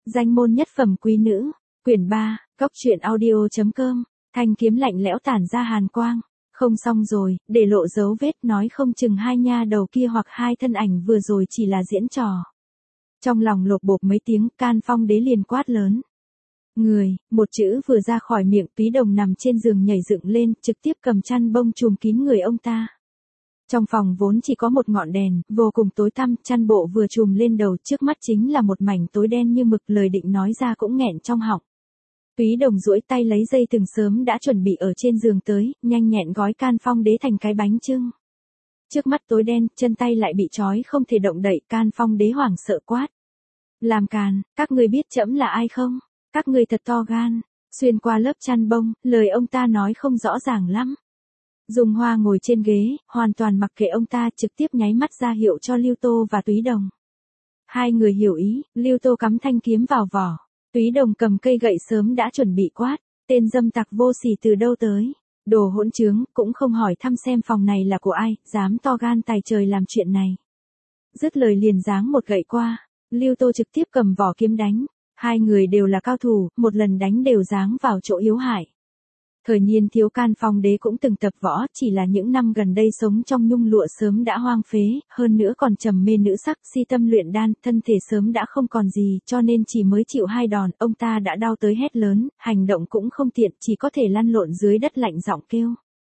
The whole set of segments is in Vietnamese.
Danh môn nhất phẩm quý nữ, quyển 3, góc truyện audio.com, thanh kiếm lạnh lẽo tản ra hàn quang. Không xong rồi, để lộ dấu vết nói không chừng hai nha đầu kia hoặc hai thân ảnh vừa rồi chỉ là diễn trò. Trong lòng lột bột mấy tiếng, Can Phong Đế liền quát lớn. Người, một chữ vừa ra khỏi miệng, Túy Đồng nằm trên giường nhảy dựng lên, trực tiếp cầm chăn bông trùm kín người ông ta. Trong phòng vốn chỉ có một ngọn đèn, vô cùng tối tăm, chăn bộ vừa trùm lên đầu, trước mắt chính là một mảnh tối đen như mực, lời định nói ra cũng nghẹn trong họng. Túy Đồng duỗi tay lấy dây thừng sớm đã chuẩn bị ở trên giường tới, nhanh nhẹn gói Can Phong Đế thành cái bánh chưng. Trước mắt tối đen, chân tay lại bị trói không thể động đậy, Can Phong Đế hoảng sợ quát. Làm càn, các ngươi biết trẫm là ai không? Các ngươi thật to gan. Xuyên qua lớp chăn bông, lời ông ta nói không rõ ràng lắm. Dung Hoa ngồi trên ghế, hoàn toàn mặc kệ ông ta, trực tiếp nháy mắt ra hiệu cho Lưu Tô và Túy Đồng. Hai người hiểu ý, Lưu Tô cắm thanh kiếm vào vỏ. Túy Đồng cầm cây gậy sớm đã chuẩn bị quát. Tên dâm tặc vô sỉ từ đâu tới? Đồ hỗn trướng, cũng không hỏi thăm xem phòng này là của ai, dám to gan tài trời làm chuyện này. Dứt lời liền giáng một gậy qua. Lưu Tô trực tiếp cầm vỏ kiếm đánh. Hai người đều là cao thủ, một lần đánh đều giáng vào chỗ yếu hại. Thời niên thiếu Can Phong Đế cũng từng tập võ, chỉ là những năm gần đây sống trong nhung lụa sớm đã hoang phế, hơn nữa còn trầm mê nữ sắc, si tâm luyện đan, thân thể sớm đã không còn gì, cho nên chỉ mới chịu 2 đòn, ông ta đã đau tới hét lớn, hành động cũng không tiện, chỉ có thể lăn lộn dưới đất lạnh giọng kêu.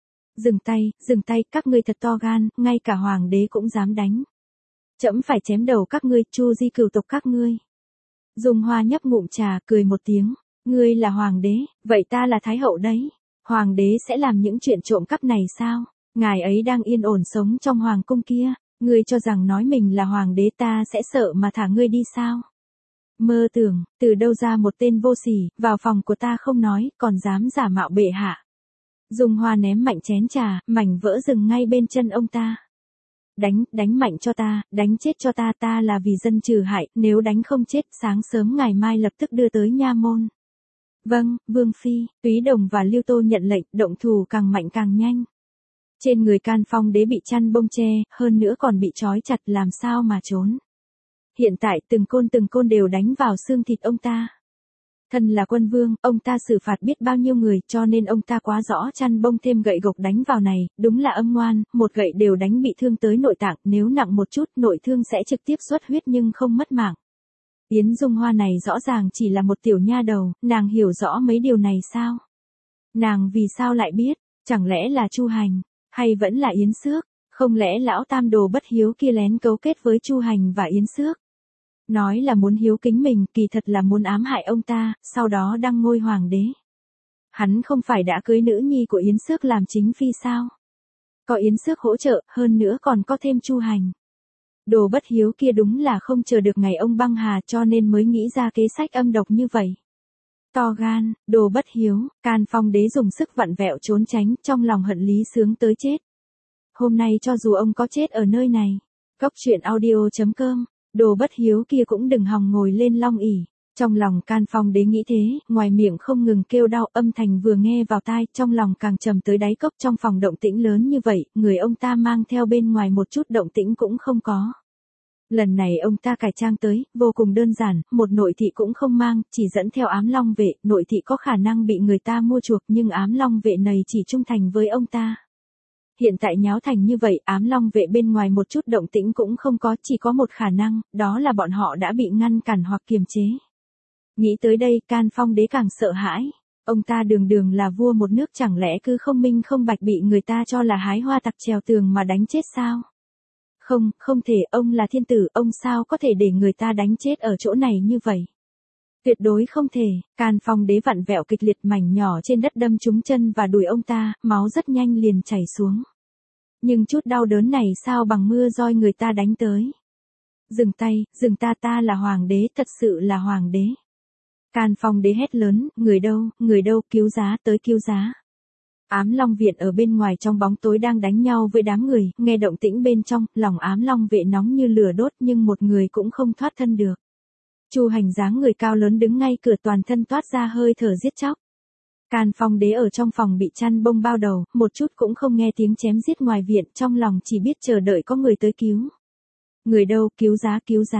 Dừng tay, các ngươi thật to gan, ngay cả hoàng đế cũng dám đánh. Trẫm phải chém đầu các ngươi, chu di cửu tộc các ngươi. Dung Hoa nhấp ngụm trà, cười một tiếng. Ngươi là hoàng đế, vậy ta là thái hậu đấy. Hoàng đế sẽ làm những chuyện trộm cắp này sao? Ngài ấy đang yên ổn sống trong hoàng cung kia. Ngươi cho rằng nói mình là hoàng đế ta sẽ sợ mà thả ngươi đi sao? Mơ tưởng, từ đâu ra một tên vô sỉ, vào phòng của ta không nói, còn dám giả mạo bệ hạ. Dung Hoa ném mạnh chén trà, mảnh vỡ rừng ngay bên chân ông ta. Đánh mạnh cho ta, đánh chết cho ta, ta là vì dân trừ hại, nếu đánh không chết, sáng sớm ngày mai lập tức đưa tới nha môn. Vâng, Vương Phi, Túy Đồng và Lưu Tô nhận lệnh, động thủ càng mạnh càng nhanh. Trên người Can Phong Đế bị chăn bông che, hơn nữa còn bị trói chặt, làm sao mà trốn. Hiện tại từng côn đều đánh vào xương thịt ông ta. Thân là quân vương, ông ta xử phạt biết bao nhiêu người, cho nên ông ta quá rõ chăn bông thêm gậy gộc đánh vào này, đúng là âm ngoan, một gậy đều đánh bị thương tới nội tạng, nếu nặng một chút nội thương sẽ trực tiếp xuất huyết nhưng không mất mạng. Yến Dung Hoa này rõ ràng chỉ là một tiểu nha đầu, nàng hiểu rõ mấy điều này sao? Nàng vì sao lại biết, chẳng lẽ là Chu Hành, hay vẫn là Yến Xước, không lẽ lão tam đồ bất hiếu kia lén cấu kết với Chu Hành và Yến Xước? Nói là muốn hiếu kính mình, kỳ thật là muốn ám hại ông ta, sau đó đăng ngôi hoàng đế. Hắn không phải đã cưới nữ nhi của Yến Xước làm chính phi sao? Có Yến Xước hỗ trợ, hơn nữa còn có thêm Chu Hành. Đồ bất hiếu kia đúng là không chờ được ngày ông băng hà cho nên mới nghĩ ra kế sách âm độc như vậy. To gan, đồ bất hiếu, Can Phong Đế dùng sức vặn vẹo trốn tránh, trong lòng hận Lý Sướng tới chết. Hôm nay cho dù ông có chết ở nơi này, góc truyện audio.com, đồ bất hiếu kia cũng đừng hòng ngồi lên long ỷ. Trong lòng Can Phong Đế nghĩ thế, ngoài miệng không ngừng kêu đau, âm thanh vừa nghe vào tai, trong lòng càng trầm tới đáy cốc. Trong phòng động tĩnh lớn như vậy, người ông ta mang theo bên ngoài một chút động tĩnh cũng không có. Lần này ông ta cải trang tới, vô cùng đơn giản, một nội thị cũng không mang, chỉ dẫn theo ám long vệ, nội thị có khả năng bị người ta mua chuộc nhưng ám long vệ này chỉ trung thành với ông ta. Hiện tại nháo thành như vậy, ám long vệ bên ngoài một chút động tĩnh cũng không có, chỉ có một khả năng, đó là bọn họ đã bị ngăn cản hoặc kiềm chế. Nghĩ tới đây, Can Phong Đế càng sợ hãi. Ông ta đường là vua một nước, chẳng lẽ cứ không minh không bạch bị người ta cho là hái hoa tặc trèo tường mà đánh chết sao? Không thể, ông là thiên tử, ông sao có thể để người ta đánh chết ở chỗ này như vậy? Tuyệt đối không thể. Can Phong Đế vặn vẹo kịch liệt, mảnh nhỏ trên đất đâm trúng chân và đùi ông ta, máu rất nhanh liền chảy xuống. Nhưng chút đau đớn này sao bằng mưa roi người ta đánh tới. Dừng ta là hoàng đế, thật sự là hoàng đế. Can Phong Đế hét lớn, người đâu, cứu giá, tới cứu giá. Ám Long viện ở bên ngoài trong bóng tối đang đánh nhau với đám người, nghe động tĩnh bên trong, lòng ám Long vệ nóng như lửa đốt nhưng một người cũng không thoát thân được. Chu Hành dáng người cao lớn đứng ngay cửa, toàn thân toát ra hơi thở giết chóc. Can Phong Đế ở trong phòng bị chăn bông bao đầu, một chút cũng không nghe tiếng chém giết ngoài viện, trong lòng chỉ biết chờ đợi có người tới cứu. Người đâu, cứu giá.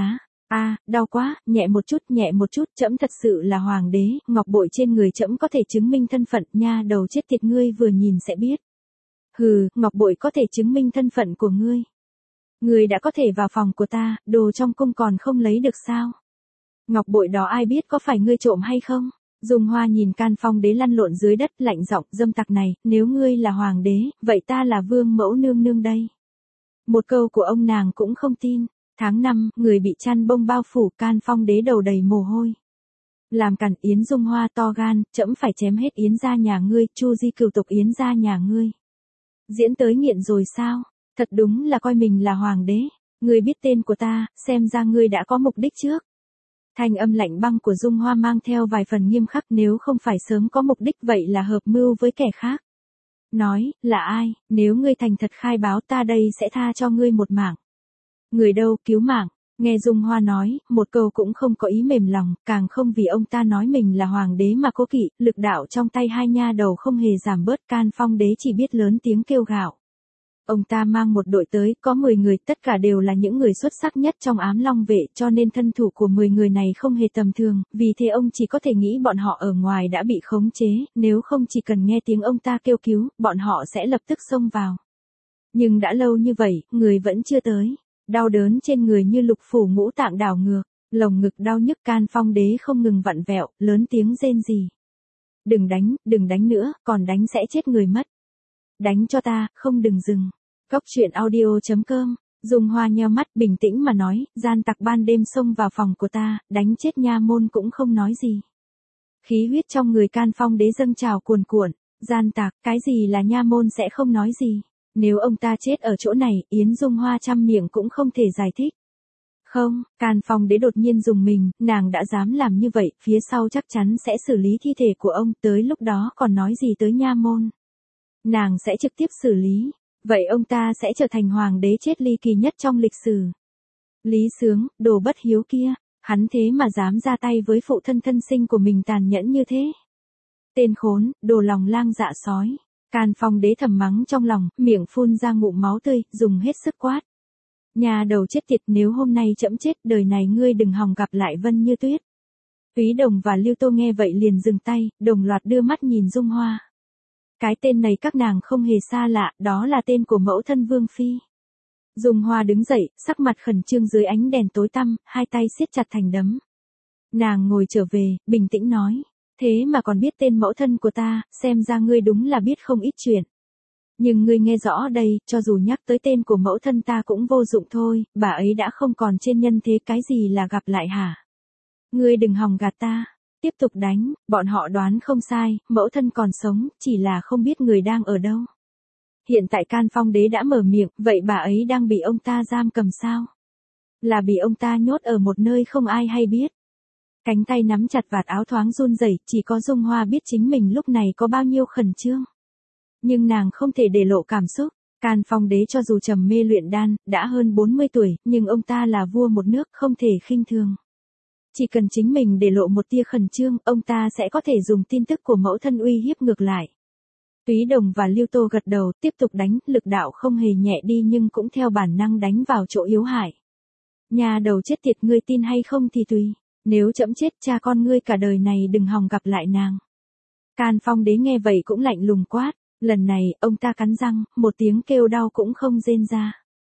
Đau quá, nhẹ một chút, trẫm thật sự là hoàng đế, ngọc bội trên người trẫm có thể chứng minh thân phận, nha đầu chết tiệt ngươi vừa nhìn sẽ biết. Hừ, ngọc bội có thể chứng minh thân phận của ngươi. Ngươi đã có thể vào phòng của ta, đồ trong cung còn không lấy được sao? Ngọc bội đó ai biết có phải ngươi trộm hay không? Dung Hoa nhìn Can Phong đế lăn lộn dưới đất lạnh giọng, dâm tặc này, nếu ngươi là hoàng đế, vậy ta là vương mẫu nương nương đây. Một câu của ông nàng cũng không tin. Tháng 5, người bị chăn bông bao phủ, Can Phong đế đầu đầy mồ hôi. Làm cản, Yến Dung Hoa to gan, trẫm phải chém hết Yến gia nhà ngươi, Chu di cửu tộc Yến gia nhà ngươi. Diễn tới nghiện rồi sao? Thật đúng là coi mình là hoàng đế. Ngươi biết tên của ta, xem ra ngươi đã có mục đích trước. Thanh âm lạnh băng của Dung Hoa mang theo vài phần nghiêm khắc, nếu không phải sớm có mục đích vậy là hợp mưu với kẻ khác. Nói, là ai, nếu ngươi thành thật khai báo ta đây sẽ tha cho ngươi một mạng. Người đâu, cứu mạng. Nghe Dung Hoa nói, một câu cũng không có ý mềm lòng, càng không vì ông ta nói mình là hoàng đế mà cố kỵ, lực đạo trong tay hai nha đầu không hề giảm bớt, Can Phong đế chỉ biết lớn tiếng kêu gào. Ông ta mang một đội tới, có 10 người, tất cả đều là những người xuất sắc nhất trong Ám Long vệ, cho nên thân thủ của 10 người này không hề tầm thường, vì thế ông chỉ có thể nghĩ bọn họ ở ngoài đã bị khống chế, nếu không chỉ cần nghe tiếng ông ta kêu cứu, bọn họ sẽ lập tức xông vào. Nhưng đã lâu như vậy, người vẫn chưa tới. Đau đớn trên người như lục phủ ngũ tạng đảo ngược, lồng ngực đau nhức, Can Phong đế không ngừng vặn vẹo, lớn tiếng rên rỉ. Đừng đánh nữa, còn đánh sẽ chết người mất. Đánh cho ta, không đừng dừng. Cốc truyện audio.com, Dung Hoa nheo mắt bình tĩnh mà nói, gian tặc ban đêm xông vào phòng của ta, đánh chết nha môn cũng không nói gì. Khí huyết trong người Can Phong đế dâng trào cuồn cuộn, gian tặc, cái gì là nha môn sẽ không nói gì. Nếu ông ta chết ở chỗ này, Yến Dung Hoa trăm miệng cũng không thể giải thích. Không, Can Phong đế đột nhiên dùng mình, nàng đã dám làm như vậy, phía sau chắc chắn sẽ xử lý thi thể của ông, tới lúc đó còn nói gì tới nha môn. Nàng sẽ trực tiếp xử lý, vậy ông ta sẽ trở thành hoàng đế chết ly kỳ nhất trong lịch sử. Lý Sướng, đồ bất hiếu kia, hắn thế mà dám ra tay với phụ thân thân sinh của mình tàn nhẫn như thế. Tên khốn, đồ lòng lang dạ sói. Can Phong đế thầm mắng trong lòng, miệng phun ra ngụm máu tươi, dùng hết sức quát. Nhà đầu chết tiệt, nếu hôm nay trẫm chết, đời này ngươi đừng hòng gặp lại Vân Như Tuyết. Túy Đồng và Lưu Tô nghe vậy liền dừng tay, đồng loạt đưa mắt nhìn Dung Hoa. Cái tên này các nàng không hề xa lạ, đó là tên của mẫu thân Vương Phi. Dung Hoa đứng dậy, sắc mặt khẩn trương dưới ánh đèn tối tăm, hai tay siết chặt thành đấm. Nàng ngồi trở về, bình tĩnh nói. Thế mà còn biết tên mẫu thân của ta, xem ra ngươi đúng là biết không ít chuyện. Nhưng ngươi nghe rõ đây, cho dù nhắc tới tên của mẫu thân ta cũng vô dụng thôi, bà ấy đã không còn trên nhân thế, cái gì là gặp lại hả? Ngươi đừng hòng gạt ta. Tiếp tục đánh, bọn họ đoán không sai, mẫu thân còn sống, chỉ là không biết người đang ở đâu. Hiện tại Can Phong đế đã mở miệng, vậy bà ấy đang bị ông ta giam cầm sao? Là bị ông ta nhốt ở một nơi không ai hay biết. Cánh tay nắm chặt vạt áo thoáng run rẩy, chỉ có Dung Hoa biết chính mình lúc này có bao nhiêu khẩn trương. Nhưng nàng không thể để lộ cảm xúc. Can Phong đế cho dù trầm mê luyện đan, đã hơn 40 tuổi, nhưng ông ta là vua một nước, không thể khinh thường. Chỉ cần chính mình để lộ một tia khẩn trương, ông ta sẽ có thể dùng tin tức của mẫu thân uy hiếp ngược lại. Túy Đồng và Lưu Tô gật đầu, tiếp tục đánh, lực đạo không hề nhẹ đi nhưng cũng theo bản năng đánh vào chỗ yếu hại. Nhà đầu chết tiệt, ngươi tin hay không thì tùy. Nếu trẫm chết, cha con ngươi cả đời này đừng hòng gặp lại nàng. Can Phong đế nghe vậy cũng lạnh lùng quát, lần này, ông ta cắn răng, một tiếng kêu đau cũng không rên ra.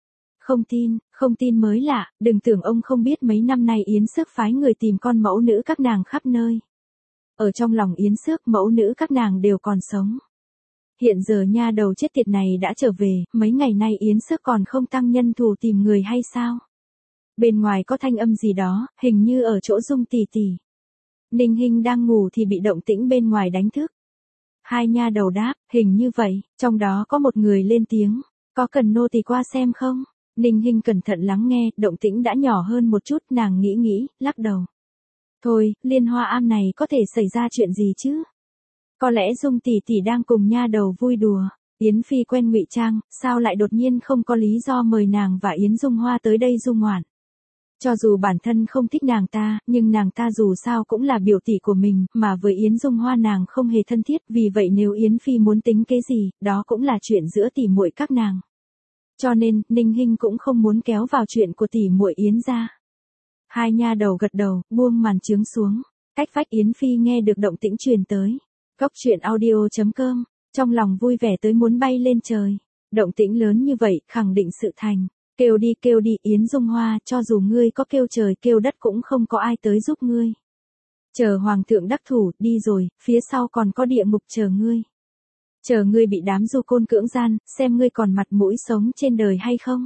Không tin mới lạ, đừng tưởng ông không biết mấy năm nay Yến Xước phái người tìm con mẫu nữ các nàng khắp nơi. Ở trong lòng Yến Xước, mẫu nữ các nàng đều còn sống. Hiện giờ nha đầu chết tiệt này đã trở về, mấy ngày nay Yến Xước còn không tăng nhân thủ tìm người hay sao? Bên ngoài có thanh âm gì đó, hình như ở chỗ Dung tỷ tỷ. Ninh Hinh đang ngủ thì bị động tĩnh bên ngoài đánh thức. Hai nha đầu đáp, hình như vậy, trong đó có một người lên tiếng, có cần nô tỳ qua xem không? Ninh Hinh cẩn thận lắng nghe, động tĩnh đã nhỏ hơn một chút, nàng nghĩ, lắc đầu. Thôi, Liên Hoa Am này có thể xảy ra chuyện gì chứ? Có lẽ Dung tỷ tỷ đang cùng nha đầu vui đùa. Yến Phi quen ngụy trang, sao lại đột nhiên không có lý do mời nàng và Yến Dung Hoa tới đây du ngoạn? Cho dù bản thân không thích nàng ta, nhưng nàng ta dù sao cũng là biểu tỷ của mình, mà với Yến Dung Hoa nàng không hề thân thiết, vì vậy nếu Yến Phi muốn tính kế gì, đó cũng là chuyện giữa tỷ muội các nàng. Cho nên, Ninh Hinh cũng không muốn kéo vào chuyện của tỷ muội Yến gia. Hai nha đầu gật đầu, buông màn trướng xuống. Cách vách Yến Phi nghe được động tĩnh truyền tới. Cốc truyện audio.com, trong lòng vui vẻ tới muốn bay lên trời. Động tĩnh lớn như vậy, khẳng định sự thành. Kêu đi Yến Dung Hoa, cho dù ngươi có kêu trời kêu đất cũng không có ai tới giúp ngươi. Chờ hoàng thượng đắc thủ, đi rồi, phía sau còn có địa ngục chờ ngươi. Chờ ngươi bị đám du côn cưỡng gian, xem ngươi còn mặt mũi sống trên đời hay không.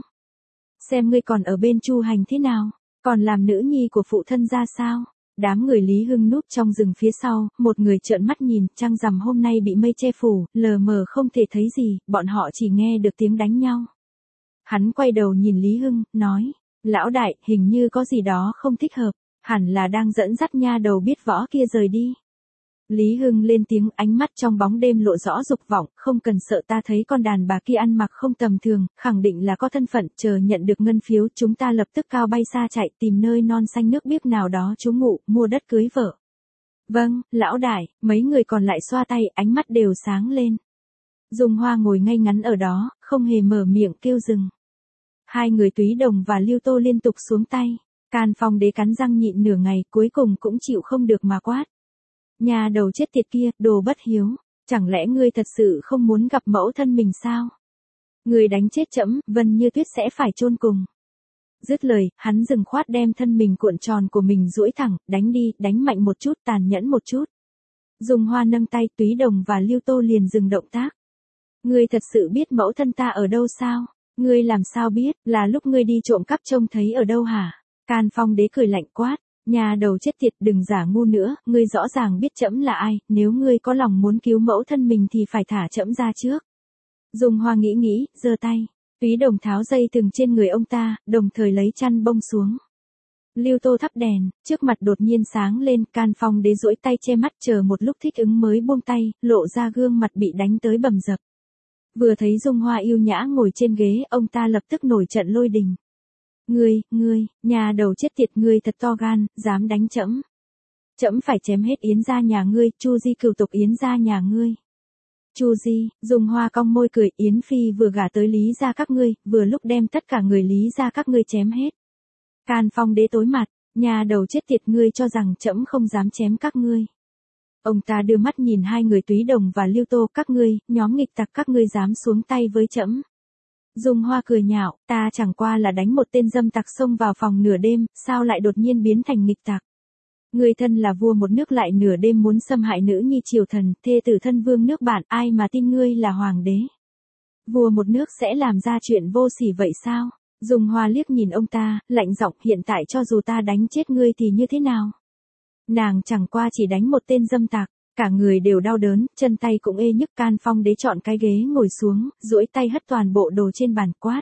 Xem ngươi còn ở bên Chu Hành thế nào, còn làm nữ nhi của phụ thân ra sao. Đám người Lý Hưng núp trong rừng phía sau, một người trợn mắt nhìn, trăng rằm hôm nay bị mây che phủ, lờ mờ không thể thấy gì, bọn họ chỉ nghe được tiếng đánh nhau. Hắn quay đầu nhìn Lý Hưng, nói, lão đại, hình như có gì đó không thích hợp, hẳn là đang dẫn dắt nha đầu biết võ kia rời đi. Lý Hưng lên tiếng, ánh mắt trong bóng đêm lộ rõ dục vọng, không cần sợ, ta thấy con đàn bà kia ăn mặc không tầm thường, khẳng định là có thân phận, chờ nhận được ngân phiếu, chúng ta lập tức cao bay xa chạy, tìm nơi non xanh nước biếc nào đó trú ngụ, mua đất cưới vợ. Vâng, lão đại, mấy người còn lại xoa tay, ánh mắt đều sáng lên. Dung Hoa ngồi ngay ngắn ở đó, không hề mở miệng kêu dừng. Hai người Túy Đồng và Lưu Tô liên tục xuống tay. Can Phong Đế cắn răng nhịn nửa ngày, cuối cùng cũng chịu không được mà quát. Nhà đầu chết tiệt kia, đồ bất hiếu, chẳng lẽ ngươi thật sự không muốn gặp mẫu thân mình sao? Ngươi đánh chết trẫm, Vân Như Tuyết sẽ phải chôn cùng. Dứt lời, hắn dừng khoát đem thân mình cuộn tròn của mình duỗi thẳng, đánh đi, đánh mạnh một chút, tàn nhẫn một chút. Dung Hoa nâng tay, Túy Đồng và Lưu Tô liền dừng động tác. Ngươi thật sự biết mẫu thân ta ở đâu sao? Ngươi làm sao biết, là lúc ngươi đi trộm cắp trông thấy ở đâu hả? Can Phong Đế cười lạnh quát. Nhà đầu chết tiệt, đừng giả ngu nữa, ngươi rõ ràng biết trẫm là ai, nếu ngươi có lòng muốn cứu mẫu thân mình thì phải thả trẫm ra trước. Dung Hoa nghĩ, giơ tay. Túy Đồng tháo dây thừng trên người ông ta, đồng thời lấy chăn bông xuống. Lưu Tô thắp đèn, trước mặt đột nhiên sáng lên, Can Phong Đế duỗi tay che mắt chờ một lúc thích ứng mới buông tay, lộ ra gương mặt bị đánh tới bầm dập. Vừa thấy Dung Hoa yêu nhã ngồi trên ghế, ông ta lập tức nổi trận lôi đình. Ngươi, nhà đầu chết tiệt, ngươi thật to gan, dám đánh trẫm. Trẫm phải chém hết Yến gia nhà ngươi, Chu Di cửu tộc Yến gia nhà ngươi. Chu Di, Dung Hoa cong môi cười, Yến Phi vừa gả tới Lý gia các ngươi, vừa lúc đem tất cả người Lý gia các ngươi chém hết. Can Phong Đế tối mặt, nhà đầu chết tiệt, ngươi cho rằng trẫm không dám chém các ngươi. Ông ta đưa mắt nhìn hai người Túy Đồng và Lưu Tô, các ngươi, nhóm nghịch tặc, các ngươi dám xuống tay với trẫm. Dung Hoa cười nhạo, ta chẳng qua là đánh một tên dâm tặc xông vào phòng nửa đêm, sao lại đột nhiên biến thành nghịch tặc. Ngươi thân là vua một nước lại nửa đêm muốn xâm hại nữ nhi triều thần, thê tử thân vương nước bạn, ai mà tin ngươi là hoàng đế. Vua một nước sẽ làm ra chuyện vô sỉ vậy sao? Dung Hoa liếc nhìn ông ta, lạnh giọng, hiện tại cho dù ta đánh chết ngươi thì như thế nào? Nàng chẳng qua chỉ đánh một tên dâm tặc. Cả người đều đau đớn, chân tay cũng ê nhức. Can Phong Đế chọn cái ghế ngồi xuống, duỗi tay hất toàn bộ đồ trên bàn quát.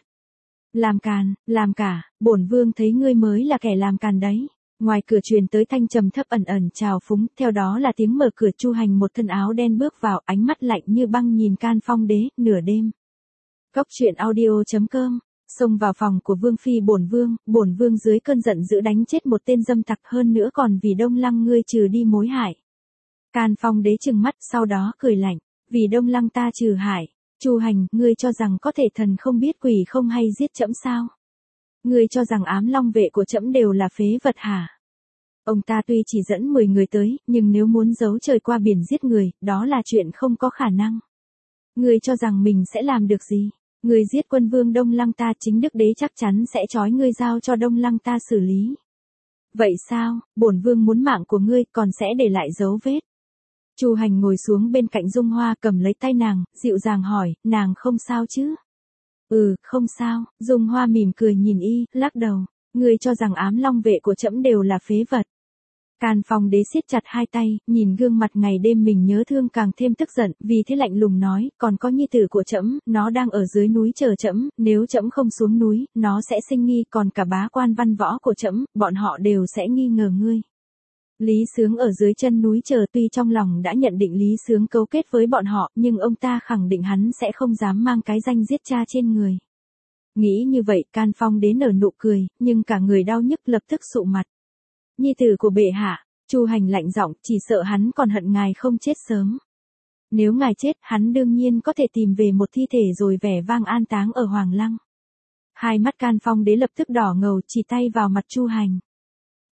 Làm cả, bổn vương thấy ngươi mới là kẻ làm càn đấy. Ngoài cửa truyền tới thanh trầm thấp ẩn ẩn trào phúng, theo đó là tiếng mở cửa. Chu Hành một thân áo đen bước vào, ánh mắt lạnh như băng nhìn Can Phong Đế, nửa đêm. Cốc truyện audio.com, xông vào phòng của Vương Phi bổn vương dưới cơn giận dữ đánh chết một tên dâm tặc, hơn nữa còn vì Đông Lăng ngươi trừ đi mối hại. Can Phong Đế trừng mắt, sau đó cười lạnh, vì Đông Lăng ta trừ hại. Chu Hành, ngươi cho rằng có thể thần không biết quỷ không hay giết trẫm sao? Ngươi cho rằng ám long vệ của trẫm đều là phế vật hả? Ông ta tuy chỉ dẫn 10 người tới, nhưng nếu muốn giấu trời qua biển giết người, đó là chuyện không có khả năng. Ngươi cho rằng mình sẽ làm được gì? Ngươi giết quân vương Đông Lăng ta, chính đức đế chắc chắn sẽ trói ngươi giao cho Đông Lăng ta xử lý. Vậy sao, bổn vương muốn mạng của ngươi, còn sẽ để lại dấu vết. Chu Hành ngồi xuống bên cạnh Dung Hoa, cầm lấy tay nàng, dịu dàng hỏi, nàng không sao chứ? Không sao. Dung Hoa mỉm cười nhìn y, lắc đầu. Ngươi cho rằng ám long vệ của trẫm đều là phế vật. Can Phong Đế siết chặt hai tay, nhìn gương mặt ngày đêm mình nhớ thương càng thêm tức giận, vì thế lạnh lùng nói, còn có nhi tử của trẫm, nó đang ở dưới núi chờ trẫm, nếu trẫm không xuống núi, nó sẽ sinh nghi, còn cả bá quan văn võ của trẫm, bọn họ đều sẽ nghi ngờ ngươi. Lý Sướng ở dưới chân núi chờ, tuy trong lòng đã nhận định Lý Sướng cấu kết với bọn họ, nhưng ông ta khẳng định hắn sẽ không dám mang cái danh giết cha trên người. Nghĩ như vậy, Can Phong Đế nở nụ cười, nhưng cả người đau nhức lập tức sụ mặt. Nhi tử của bệ hạ, Chu Hành lạnh giọng, chỉ sợ hắn còn hận ngài không chết sớm. Nếu ngài chết, hắn đương nhiên có thể tìm về một thi thể rồi vẻ vang an táng ở Hoàng Lăng. Hai mắt Can Phong Đế lập tức đỏ ngầu, chỉ tay vào mặt Chu Hành.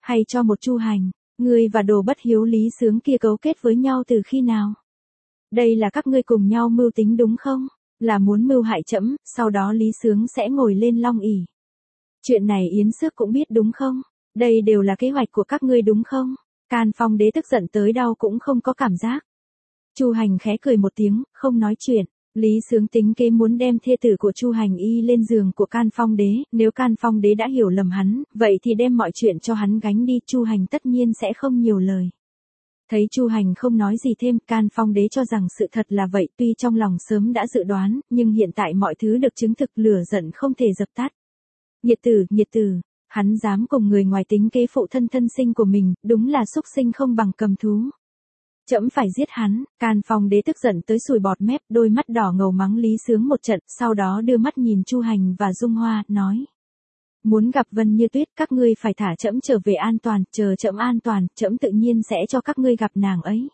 Hay cho một Chu Hành, ngươi và đồ bất hiếu Lý Sướng kia cấu kết với nhau từ khi nào? Đây là các ngươi cùng nhau mưu tính đúng không? Là muốn mưu hại trẫm, sau đó Lý Sướng sẽ ngồi lên long ỷ. Chuyện này Yến Xước cũng biết đúng không? Đây đều là kế hoạch của các ngươi đúng không? Can Phong Đế tức giận tới đau cũng không có cảm giác. Chu Hành khẽ cười một tiếng, không nói chuyện. Lý Sướng tính kế muốn đem thê tử của Chu Hành y lên giường của Can Phong Đế, nếu Can Phong Đế đã hiểu lầm hắn, vậy thì đem mọi chuyện cho hắn gánh đi, Chu Hành tất nhiên sẽ không nhiều lời. Thấy Chu Hành không nói gì thêm, Can Phong Đế cho rằng sự thật là vậy, tuy trong lòng sớm đã dự đoán, nhưng hiện tại mọi thứ được chứng thực, lửa giận không thể dập tắt. Nhiệt tử, hắn dám cùng người ngoài tính kế phụ thân thân sinh của mình, đúng là xúc sinh không bằng cầm thú. Trẫm phải giết hắn. Can Phong Đế tức giận tới sùi bọt mép, đôi mắt đỏ ngầu mắng Lý Sướng một trận, sau đó đưa mắt nhìn Chu Hành và Dung Hoa, nói: Muốn gặp Vân Như Tuyết, các ngươi phải thả trẫm trở về an toàn, chờ trẫm an toàn, trẫm tự nhiên sẽ cho các ngươi gặp nàng ấy.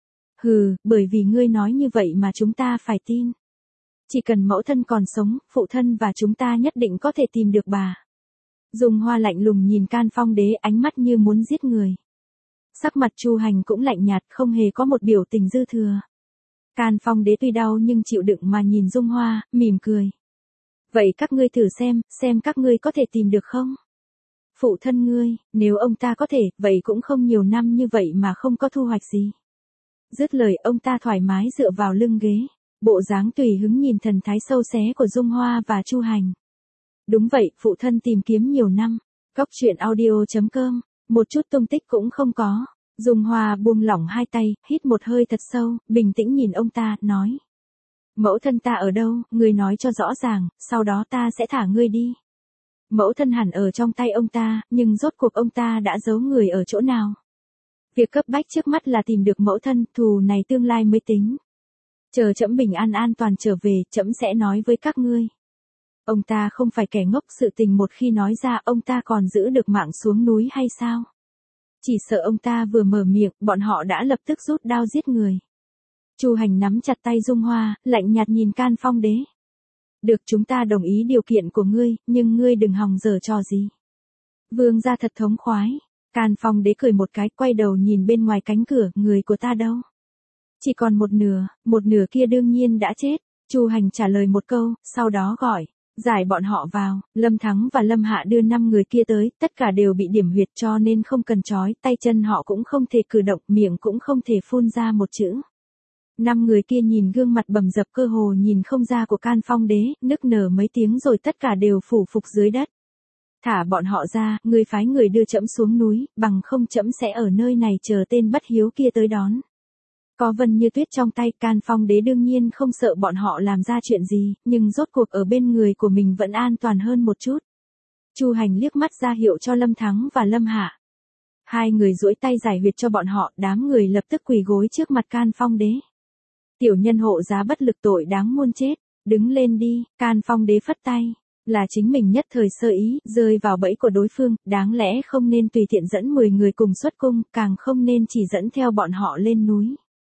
Hừ, bởi vì ngươi nói như vậy mà chúng ta phải tin. Chỉ cần mẫu thân còn sống, phụ thân và chúng ta nhất định có thể tìm được bà. Dung Hoa lạnh lùng nhìn Can Phong Đế, ánh mắt như muốn giết người. Sắc mặt Chu Hành cũng lạnh nhạt, không hề có một biểu tình dư thừa. Can Phong Đế tuy đau nhưng chịu đựng mà nhìn Dung Hoa, mỉm cười. Vậy các ngươi thử xem các ngươi có thể tìm được không? Phụ thân ngươi, nếu ông ta có thể, vậy cũng không nhiều năm như vậy mà không có thu hoạch gì. Dứt lời, ông ta thoải mái dựa vào lưng ghế, bộ dáng tùy hứng nhìn thần thái sâu xé của Dung Hoa và Chu Hành. Đúng vậy, phụ thân tìm kiếm nhiều năm. Cóc truyện audio.com, một chút tung tích cũng không có. Dung Hoa buông lỏng hai tay, hít một hơi thật sâu, bình tĩnh nhìn ông ta, nói. Mẫu thân ta ở đâu, ngươi nói cho rõ ràng, sau đó ta sẽ thả ngươi đi. Mẫu thân hẳn ở trong tay ông ta, nhưng rốt cuộc ông ta đã giấu người ở chỗ nào? Việc cấp bách trước mắt là tìm được mẫu thân, thù này tương lai mới tính. Chờ trẫm bình an an toàn trở về, trẫm sẽ nói với các ngươi. Ông ta không phải kẻ ngốc, sự tình một khi nói ra ông ta còn giữ được mạng xuống núi hay sao? Chỉ sợ ông ta vừa mở miệng, bọn họ đã lập tức rút đao giết người. Chu Hành nắm chặt tay Dung Hoa, lạnh nhạt nhìn Can Phong Đế. Được, chúng ta đồng ý điều kiện của ngươi, nhưng ngươi đừng hòng giở trò gì. Vương gia thật thống khoái. Can Phong Đế cười một cái, quay đầu nhìn bên ngoài cánh cửa, người của ta đâu? Chỉ còn một nửa kia đương nhiên đã chết. Chu Hành trả lời một câu, sau đó gọi. Giải bọn họ vào, Lâm Thắng và Lâm Hạ đưa 5 người kia tới, tất cả đều bị điểm huyệt cho nên không cần trói, tay chân họ cũng không thể cử động, miệng cũng không thể phun ra một chữ. 5 người kia nhìn gương mặt bầm dập cơ hồ nhìn không ra của Can Phong Đế, nức nở mấy tiếng rồi tất cả đều phủ phục dưới đất. Thả bọn họ ra, ngươi phái người đưa trẫm xuống núi, bằng không trẫm sẽ ở nơi này chờ tên bất hiếu kia tới đón. Có Vân Như Tuyết trong tay, Can Phong Đế đương nhiên không sợ bọn họ làm ra chuyện gì, nhưng rốt cuộc ở bên người của mình vẫn an toàn hơn một chút. Chu Hành liếc mắt ra hiệu cho Lâm Thắng và Lâm Hạ. Hai người duỗi tay giải huyệt cho bọn họ, đám người lập tức quỳ gối trước mặt Can Phong Đế. Tiểu nhân hộ giá bất lực, tội đáng muôn chết, đứng lên đi. Can Phong Đế phất tay. Là chính mình nhất thời sơ ý, rơi vào bẫy của đối phương, đáng lẽ không nên tùy tiện dẫn 10 người cùng xuất cung, càng không nên chỉ dẫn theo bọn họ lên núi.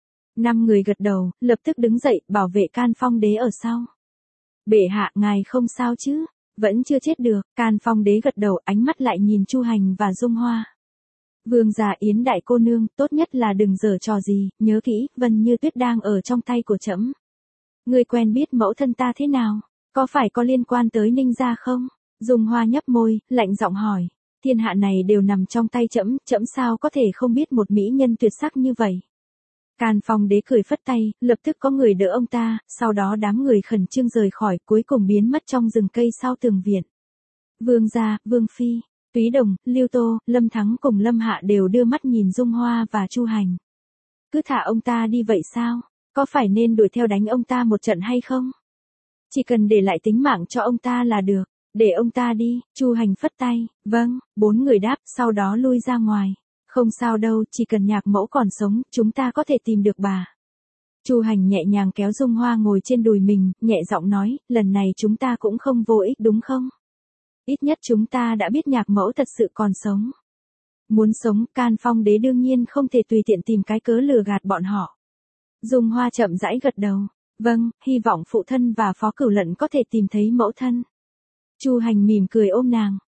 5 người gật đầu, lập tức đứng dậy, bảo vệ Can Phong Đế ở sau. Bệ hạ, ngài không sao chứ? Vẫn chưa chết được. Can Phong Đế gật đầu, ánh mắt lại nhìn Chu Hành và Dung Hoa. Vương gia, Yến đại cô nương, tốt nhất là đừng giở trò gì, nhớ kỹ, Vân Như Tuyết đang ở trong tay của trẫm. Ngươi quen biết mẫu thân ta thế nào? Có phải có liên quan tới Ninh gia không? Dung Hoa nhấp môi, lạnh giọng hỏi. Thiên hạ này đều nằm trong tay trẫm, trẫm sao có thể không biết một mỹ nhân tuyệt sắc như vậy? Can Phong Đế cười phất tay, lập tức có người đỡ ông ta, sau đó đám người khẩn trương rời khỏi, cuối cùng biến mất trong rừng cây sau tường viện. Vương gia, Vương phi, Túy Đồng, Lưu Tô, Lâm Thắng cùng Lâm Hạ đều đưa mắt nhìn Dung Hoa và Chu Hành. Cứ thả ông ta đi vậy sao? Có phải nên đuổi theo đánh ông ta một trận hay không? Chỉ cần để lại tính mạng cho ông ta là được. Để ông ta đi. Chu Hành phất tay. Vâng. 4 người đáp, sau đó lui ra ngoài. Không sao đâu, chỉ cần nhạc mẫu còn sống, chúng ta có thể tìm được bà. Chu Hành nhẹ nhàng kéo Dung Hoa ngồi trên đùi mình, nhẹ giọng nói, lần này chúng ta cũng không vô ích đúng không? Ít nhất chúng ta đã biết nhạc mẫu thật sự còn sống. Muốn sống, Can Phong Đế đương nhiên không thể tùy tiện tìm cái cớ lừa gạt bọn họ. Dung Hoa chậm rãi gật đầu. Vâng, hy vọng phụ thân và Phó Cửu Lận có thể tìm thấy mẫu thân. Chu Hành mỉm cười ôm nàng.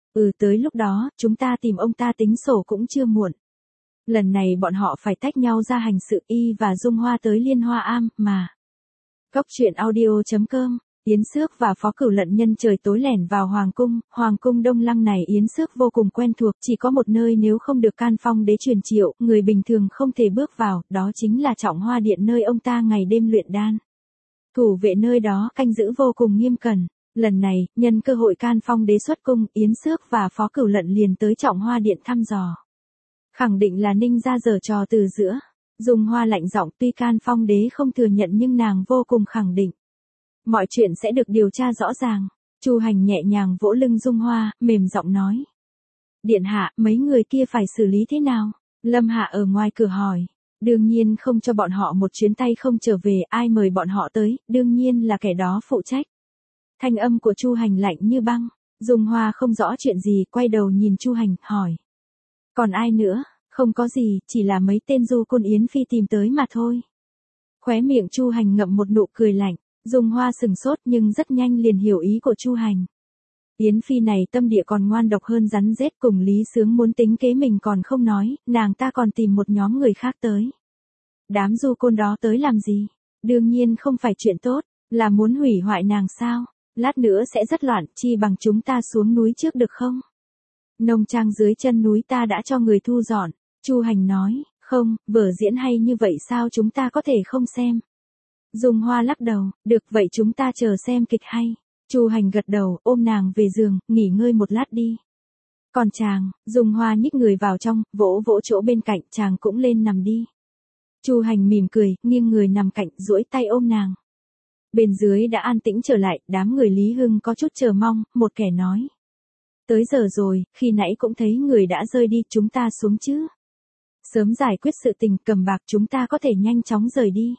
Tới lúc đó, chúng ta tìm ông ta tính sổ cũng chưa muộn. Lần này bọn họ phải tách nhau ra hành sự, y và Dung Hoa tới Liên Hoa Am, mà. Cốc truyện audio.com, Yến Xước và Phó Cửu Lận nhân trời tối lẻn vào Hoàng cung Đông Lăng này Yến Xước vô cùng quen thuộc, chỉ có một nơi nếu không được Can Phong đế truyền triệu, người bình thường không thể bước vào, đó chính là Trọng Hoa Điện nơi ông ta ngày đêm luyện đan. Thủ vệ nơi đó canh giữ vô cùng nghiêm cẩn. Lần này, nhân cơ hội Can Phong đế xuất cung, Yến Xước và Phó Cửu Lận liền tới Trọng Hoa Điện thăm dò. Khẳng định là Ninh gia giở trò từ giữa. Dung Hoa lạnh giọng, tuy Can Phong đế không thừa nhận nhưng nàng vô cùng khẳng định. Mọi chuyện sẽ được điều tra rõ ràng. Chu Hành nhẹ nhàng vỗ lưng Dung Hoa, mềm giọng nói. Điện hạ, mấy người kia phải xử lý thế nào? Lâm Hạ ở ngoài cửa hỏi. Đương nhiên không cho bọn họ một chuyến tay không trở về, ai mời bọn họ tới, đương nhiên là kẻ đó phụ trách. Thanh âm của Chu Hành lạnh như băng. Dung Hoa không rõ chuyện gì, quay đầu nhìn Chu Hành, hỏi. Còn ai nữa? Không có gì, chỉ là mấy tên du côn Yến Phi tìm tới mà thôi. Khóe miệng Chu Hành ngậm một nụ cười lạnh. Dung Hoa sừng sốt nhưng rất nhanh liền hiểu ý của Chu Hành. Yến Phi này tâm địa còn ngoan độc hơn rắn rết, cùng Lý Sướng muốn tính kế mình còn không nói, nàng ta còn tìm một nhóm người khác tới. Đám du côn đó tới làm gì? Đương nhiên không phải chuyện tốt, là muốn hủy hoại nàng sao? Lát nữa sẽ rất loạn, chi bằng chúng ta xuống núi trước được không? Nông trang dưới chân núi ta đã cho người thu dọn. Chu Hành nói, không, vở diễn hay như vậy sao chúng ta có thể không xem? Dung Hoa lắc đầu, được vậy chúng ta chờ xem kịch hay. Chu Hành gật đầu, ôm nàng về giường, nghỉ ngơi một lát đi. Còn chàng, Dung Hoa nhích người vào trong, vỗ vỗ chỗ bên cạnh, chàng cũng lên nằm đi. Chu Hành mỉm cười, nghiêng người nằm cạnh, duỗi tay ôm nàng. Bên dưới đã an tĩnh trở lại, đám người Lý Hưng có chút chờ mong, một kẻ nói. Tới giờ rồi, khi nãy cũng thấy người đã rơi đi, chúng ta xuống chứ. Sớm giải quyết sự tình, cầm bạc chúng ta có thể nhanh chóng rời đi.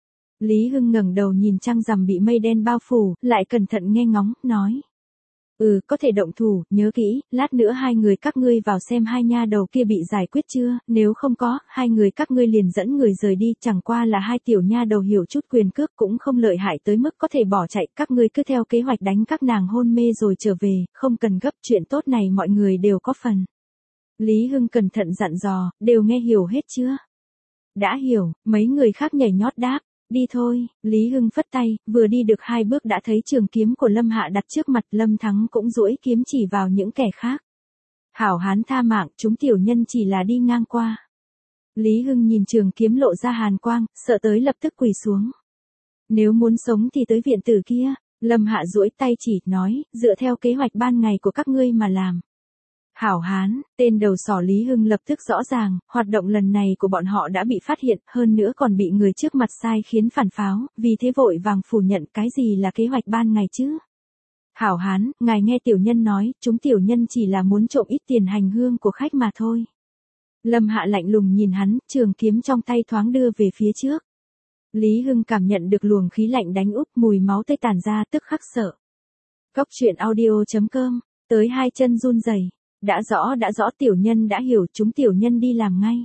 Lý Hưng ngẩng đầu nhìn trăng rằm bị mây đen bao phủ, lại cẩn thận nghe ngóng, nói. Có thể động thủ, nhớ kỹ, lát nữa hai người các ngươi vào xem hai nha đầu kia bị giải quyết chưa, nếu không có, hai người các ngươi liền dẫn người rời đi, chẳng qua là hai tiểu nha đầu hiểu chút quyền cước cũng không lợi hại tới mức có thể bỏ chạy, các ngươi cứ theo kế hoạch đánh các nàng hôn mê rồi trở về, không cần gấp, chuyện tốt này mọi người đều có phần. Lý Hưng cẩn thận dặn dò, đều nghe hiểu hết chưa? Đã hiểu, mấy người khác nhảy nhót đáp. Đi thôi, Lý Hưng phất tay, vừa đi được 2 bước đã thấy trường kiếm của Lâm Hạ đặt trước mặt, Lâm Thắng cũng duỗi kiếm chỉ vào những kẻ khác. Hảo hán tha mạng, chúng tiểu nhân chỉ là đi ngang qua. Lý Hưng nhìn trường kiếm lộ ra hàn quang, sợ tới lập tức quỳ xuống. Nếu muốn sống thì tới viện tử kia, Lâm Hạ duỗi tay chỉ, nói, dựa theo kế hoạch ban ngày của các ngươi mà làm. Hảo hán, tên đầu sỏ Lý Hưng lập tức rõ ràng, hoạt động lần này của bọn họ đã bị phát hiện, hơn nữa còn bị người trước mặt sai khiến phản pháo, vì thế vội vàng phủ nhận cái gì là kế hoạch ban ngày chứ. Hảo hán, ngài nghe tiểu nhân nói, chúng tiểu nhân chỉ là muốn trộm ít tiền hành hương của khách mà thôi. Lâm Hạ lạnh lùng nhìn hắn, trường kiếm trong tay thoáng đưa về phía trước. Lý Hưng cảm nhận được luồng khí lạnh đánh úp, mùi máu tươi tản ra, tức khắc sợ. Cốc truyện audio.com, tới hai chân run rẩy. Đã rõ tiểu nhân đã hiểu, chúng tiểu nhân đi làm ngay.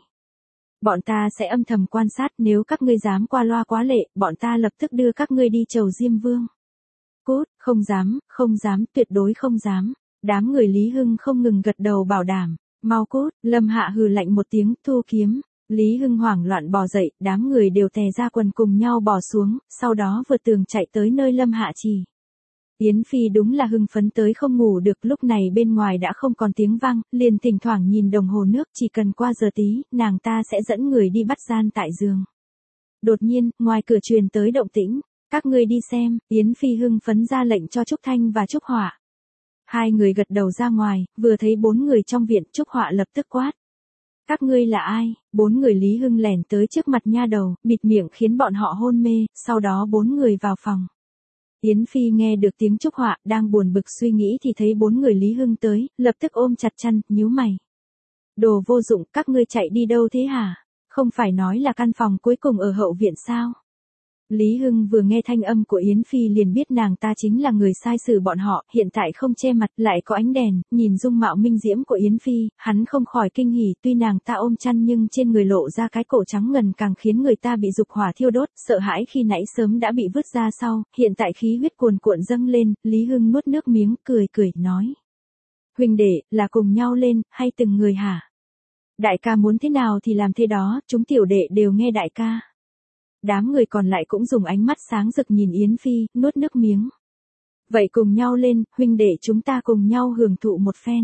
Bọn ta sẽ âm thầm quan sát, nếu các ngươi dám qua loa quá lệ, bọn ta lập tức đưa các ngươi đi chầu Diêm Vương. Cút, không dám, tuyệt đối không dám. Đám người Lý Hưng không ngừng gật đầu bảo đảm. Mau cút, Lâm Hạ hừ lạnh một tiếng, thu kiếm. Lý Hưng hoảng loạn bò dậy, đám người đều tè ra quần cùng nhau bò xuống, sau đó vượt tường chạy tới nơi Lâm Hạ chỉ. Yến Phi đúng là hưng phấn tới không ngủ được, lúc này bên ngoài đã không còn tiếng vang, liền thỉnh thoảng nhìn đồng hồ nước, chỉ cần qua giờ tí, nàng ta sẽ dẫn người đi bắt gian tại giường. Đột nhiên, ngoài cửa truyền tới động tĩnh, các ngươi đi xem, Yến Phi hưng phấn ra lệnh cho Trúc Thanh và Trúc Họa. Hai người gật đầu ra ngoài, vừa thấy 4 người trong viện, Trúc Họa lập tức quát. Các ngươi là ai? 4 người Lý Hưng lẻn tới trước mặt nha đầu, bịt miệng khiến bọn họ hôn mê, sau đó 4 người vào phòng. Yến Phi nghe được tiếng Trúc Họa, đang buồn bực suy nghĩ thì thấy 4 người Lý Hưng tới, lập tức ôm chặt chăn, nhíu mày. Đồ vô dụng, các ngươi chạy đi đâu thế hả? Không phải nói là căn phòng cuối cùng ở hậu viện sao? Lý Hưng vừa nghe thanh âm của Yến Phi liền biết nàng ta chính là người sai xử bọn họ, hiện tại không che mặt, lại có ánh đèn, nhìn dung mạo minh diễm của Yến Phi, hắn không khỏi kinh hỉ, tuy nàng ta ôm chăn nhưng trên người lộ ra cái cổ trắng ngần càng khiến người ta bị dục hỏa thiêu đốt, sợ hãi khi nãy sớm đã bị vứt ra sau, hiện tại khí huyết cuồn cuộn dâng lên, Lý Hưng nuốt nước miếng, cười, nói. Huynh đệ, là cùng nhau lên, hay từng người hả? Đại ca muốn thế nào thì làm thế đó, chúng tiểu đệ đều nghe đại ca. Đám người còn lại cũng dùng ánh mắt sáng rực nhìn Yến Phi, nuốt nước miếng. Vậy cùng nhau lên, huynh đệ chúng ta cùng nhau hưởng thụ một phen.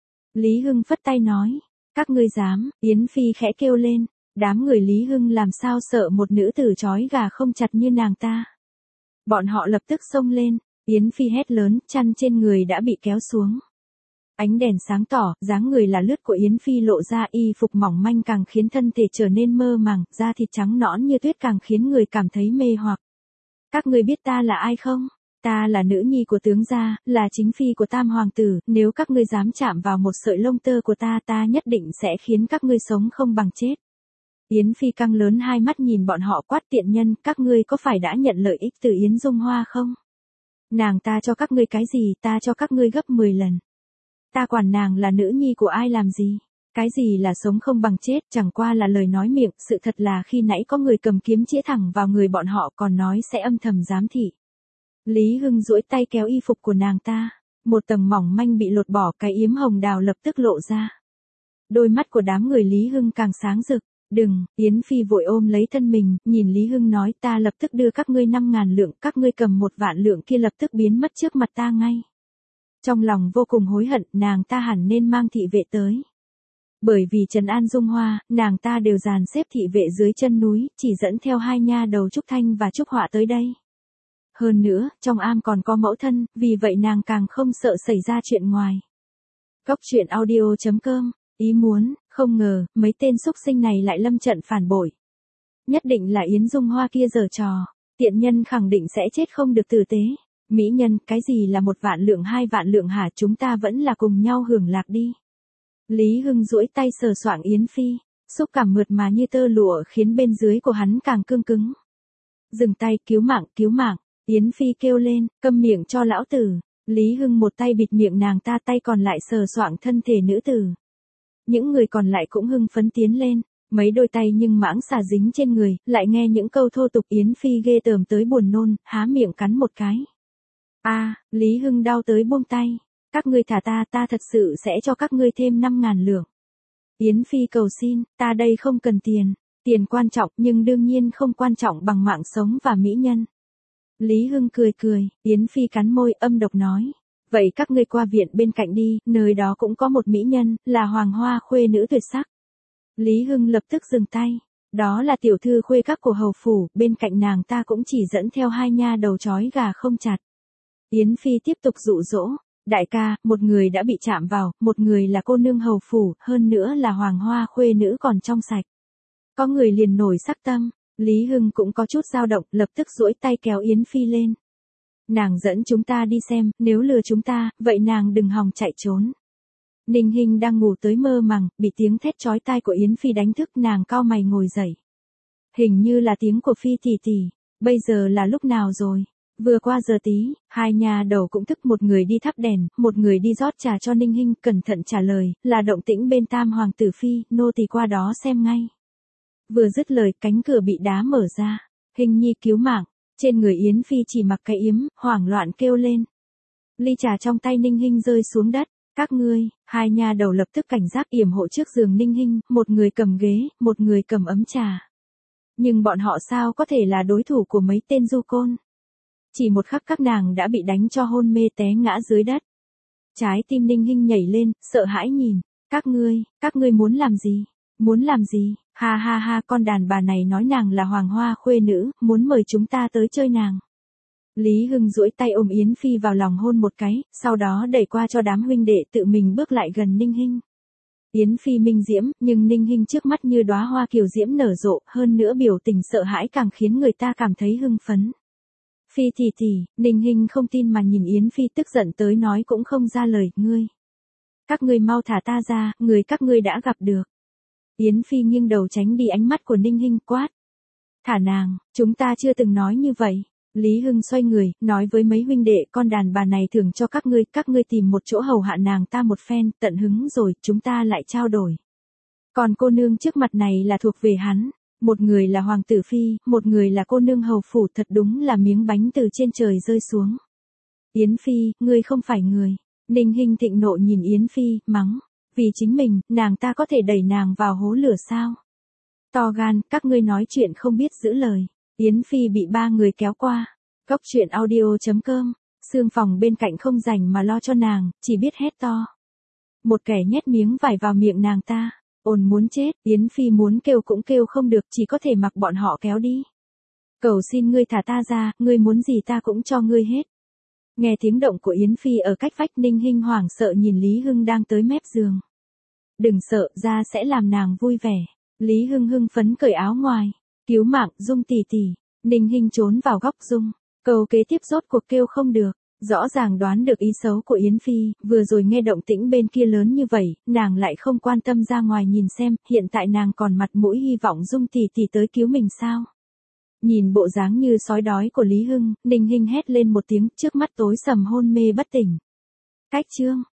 Lý Hưng phất tay nói, các ngươi dám, Yến Phi khẽ kêu lên, đám người Lý Hưng làm sao sợ một nữ tử trói gà không chặt như nàng ta. Bọn họ lập tức xông lên, Yến Phi hét lớn, chăn trên người đã bị kéo xuống. Ánh đèn sáng tỏ, dáng người là lướt của Yến Phi lộ ra, y phục mỏng manh càng khiến thân thể trở nên mơ màng, da thịt trắng nõn như tuyết càng khiến người cảm thấy mê hoặc. Các ngươi biết ta là ai không? Ta là nữ nhi của tướng gia, là chính phi của Tam hoàng tử, nếu các ngươi dám chạm vào một sợi lông tơ của ta, ta nhất định sẽ khiến các ngươi sống không bằng chết. Yến Phi căng lớn hai mắt nhìn bọn họ quát, tiện nhân, các ngươi có phải đã nhận lợi ích từ Yến Dung Hoa không? Nàng ta cho các ngươi cái gì, ta cho các ngươi gấp 10 lần. Ta quản nàng là nữ nhi của ai làm gì? Cái gì là sống không bằng chết, chẳng qua là lời nói miệng, sự thật là khi nãy có người cầm kiếm chĩa thẳng vào người bọn họ còn nói sẽ âm thầm giám thị. Lý Hưng duỗi tay kéo y phục của nàng ta, một tầng mỏng manh bị lột bỏ, cái yếm hồng đào lập tức lộ ra. Đôi mắt của đám người Lý Hưng càng sáng rực. Đừng, Yến Phi vội ôm lấy thân mình, nhìn Lý Hưng nói, ta lập tức đưa các ngươi 5.000 lượng, các ngươi cầm 1 vạn lượng kia lập tức biến mất trước mặt ta ngay. Trong lòng vô cùng hối hận, nàng ta hẳn nên mang thị vệ tới. Bởi vì trấn an Dung Hoa, nàng ta đều dàn xếp thị vệ dưới chân núi, chỉ dẫn theo 2 nha đầu Trúc Thanh và Trúc Họa tới đây. Hơn nữa, trong am còn có mẫu thân, vì vậy nàng càng không sợ xảy ra chuyện ngoài. Góc truyện audio.com, ý muốn, không ngờ, mấy tên xúc sinh này lại lâm trận phản bội. Nhất định là Yến Dung Hoa kia giở trò, tiện nhân khẳng định sẽ chết không được tử tế. Mỹ nhân, cái gì là 1 vạn lượng 2 vạn lượng hả, chúng ta vẫn là cùng nhau hưởng lạc đi. Lý Hưng duỗi tay sờ soạng Yến Phi, xúc cảm mượt mà như tơ lụa khiến bên dưới của hắn càng cương cứng. Dừng tay, cứu mạng, Yến Phi kêu lên, câm miệng cho lão tử. Lý Hưng một tay bịt miệng nàng ta, tay còn lại sờ soạng thân thể nữ tử. Những người còn lại cũng hưng phấn tiến lên, mấy đôi tay nhưng mãng xà dính trên người, lại nghe những câu thô tục. Yến Phi ghê tởm tới buồn nôn, há miệng cắn một cái. Lý Hưng đau tới buông tay. Các ngươi thả ta, ta thật sự sẽ cho các ngươi thêm 5.000 lượng. Yến Phi cầu xin, ta đây không cần tiền. Tiền quan trọng nhưng đương nhiên không quan trọng bằng mạng sống và mỹ nhân. Lý Hưng cười, Yến Phi cắn môi âm độc nói. Vậy các ngươi qua viện bên cạnh đi, nơi đó cũng có một mỹ nhân, là Hoàng Hoa khuê nữ tuyệt sắc. Lý Hưng lập tức dừng tay. Đó là tiểu thư khuê các của hầu phủ, bên cạnh nàng ta cũng chỉ dẫn theo 2 nha đầu trói gà không chặt. Yến Phi tiếp tục dụ dỗ. Đại ca, một người đã bị chạm vào, một người là cô nương hầu phủ, hơn nữa là Hoàng Hoa khuê nữ còn trong sạch. Có người liền nổi sắc tâm, Lý Hưng cũng có chút dao động, lập tức duỗi tay kéo Yến Phi lên. Nàng dẫn chúng ta đi xem, nếu lừa chúng ta, vậy nàng đừng hòng chạy trốn. Ninh Hinh đang ngủ tới mơ màng, bị tiếng thét chói tai của Yến Phi đánh thức, nàng cau mày ngồi dậy. Hình như là tiếng của Phi tỷ tỷ, bây giờ là lúc nào rồi? Vừa qua giờ tí, 2 nha đầu cũng thức, một người đi thắp đèn, một người đi rót trà cho Ninh Hinh, cẩn thận trả lời, là động tĩnh bên Tam hoàng tử Phi, nô tỳ qua đó xem ngay. Vừa dứt lời, cánh cửa bị đá mở ra. Hình nhi cứu mạng, trên người Yến Phi chỉ mặc cái yếm, hoảng loạn kêu lên. Ly trà trong tay Ninh Hinh rơi xuống đất. Các ngươi, 2 nha đầu lập tức cảnh giác yểm hộ trước giường Ninh Hinh, một người cầm ghế, một người cầm ấm trà. Nhưng bọn họ sao có thể là đối thủ của mấy tên du côn? Chỉ một khắc các nàng đã bị đánh cho hôn mê té ngã dưới đất. Trái tim Ninh Hinh nhảy lên, sợ hãi nhìn. Các ngươi muốn làm gì? Muốn làm gì? Ha ha ha, con đàn bà này nói nàng là Hoàng Hoa khuê nữ, muốn mời chúng ta tới chơi nàng. Lý Hưng duỗi tay ôm Yến Phi vào lòng hôn một cái, sau đó đẩy qua cho đám huynh đệ, tự mình bước lại gần Ninh Hinh. Yến Phi minh diễm, nhưng Ninh Hinh trước mắt như đóa hoa kiều diễm nở rộ, hơn nữa biểu tình sợ hãi càng khiến người ta cảm thấy hưng phấn. Phi tỷ tỷ, Ninh Hinh không tin mà nhìn Yến Phi, tức giận tới nói cũng không ra lời, các ngươi mau thả ta ra, người các ngươi đã gặp được. Yến Phi nghiêng đầu tránh đi ánh mắt của Ninh Hinh, quát. Thả nàng, chúng ta chưa từng nói như vậy. Lý Hưng xoay người, nói với mấy huynh đệ, con đàn bà này thưởng cho các ngươi tìm một chỗ hầu hạ nàng ta một phen, tận hứng rồi, chúng ta lại trao đổi. Còn cô nương trước mặt này là thuộc về hắn, một người là hoàng tử Phi, một người là cô nương hầu phủ, thật đúng là miếng bánh từ trên trời rơi xuống. Yến Phi, ngươi không phải người, Ninh Hinh thịnh nộ nhìn Yến Phi, mắng. Vì chính mình, nàng ta có thể đẩy nàng vào hố lửa sao? To gan, các ngươi nói chuyện không biết giữ lời. Yến Phi bị ba người kéo qua. Cốc truyện audio.com. Sương phòng bên cạnh không rảnh mà lo cho nàng, chỉ biết hét to. Một kẻ nhét miếng vải vào miệng nàng ta. Ồn muốn chết, Yến Phi muốn kêu cũng kêu không được, chỉ có thể mặc bọn họ kéo đi. Cầu xin ngươi thả ta ra, ngươi muốn gì ta cũng cho ngươi hết. Nghe tiếng động của Yến Phi ở cách vách, Ninh Hinh hoảng sợ nhìn Lý Hưng đang tới mép giường. Đừng sợ, ra sẽ làm nàng vui vẻ. Lý Hưng hưng phấn cởi áo ngoài. Cứu mạng, Dung tỷ tỷ. Ninh Hinh trốn vào góc Dung. Câu kế tiếp rốt cuộc kêu không được. Rõ ràng đoán được ý xấu của Yến Phi, vừa rồi nghe động tĩnh bên kia lớn như vậy, nàng lại không quan tâm ra ngoài nhìn xem, hiện tại nàng còn mặt mũi hy vọng Dung tỷ tỷ tới cứu mình sao. Nhìn bộ dáng như sói đói của Lý Hưng, Ninh Hinh hét lên một tiếng, trước mắt tối sầm hôn mê bất tỉnh. Cách chương.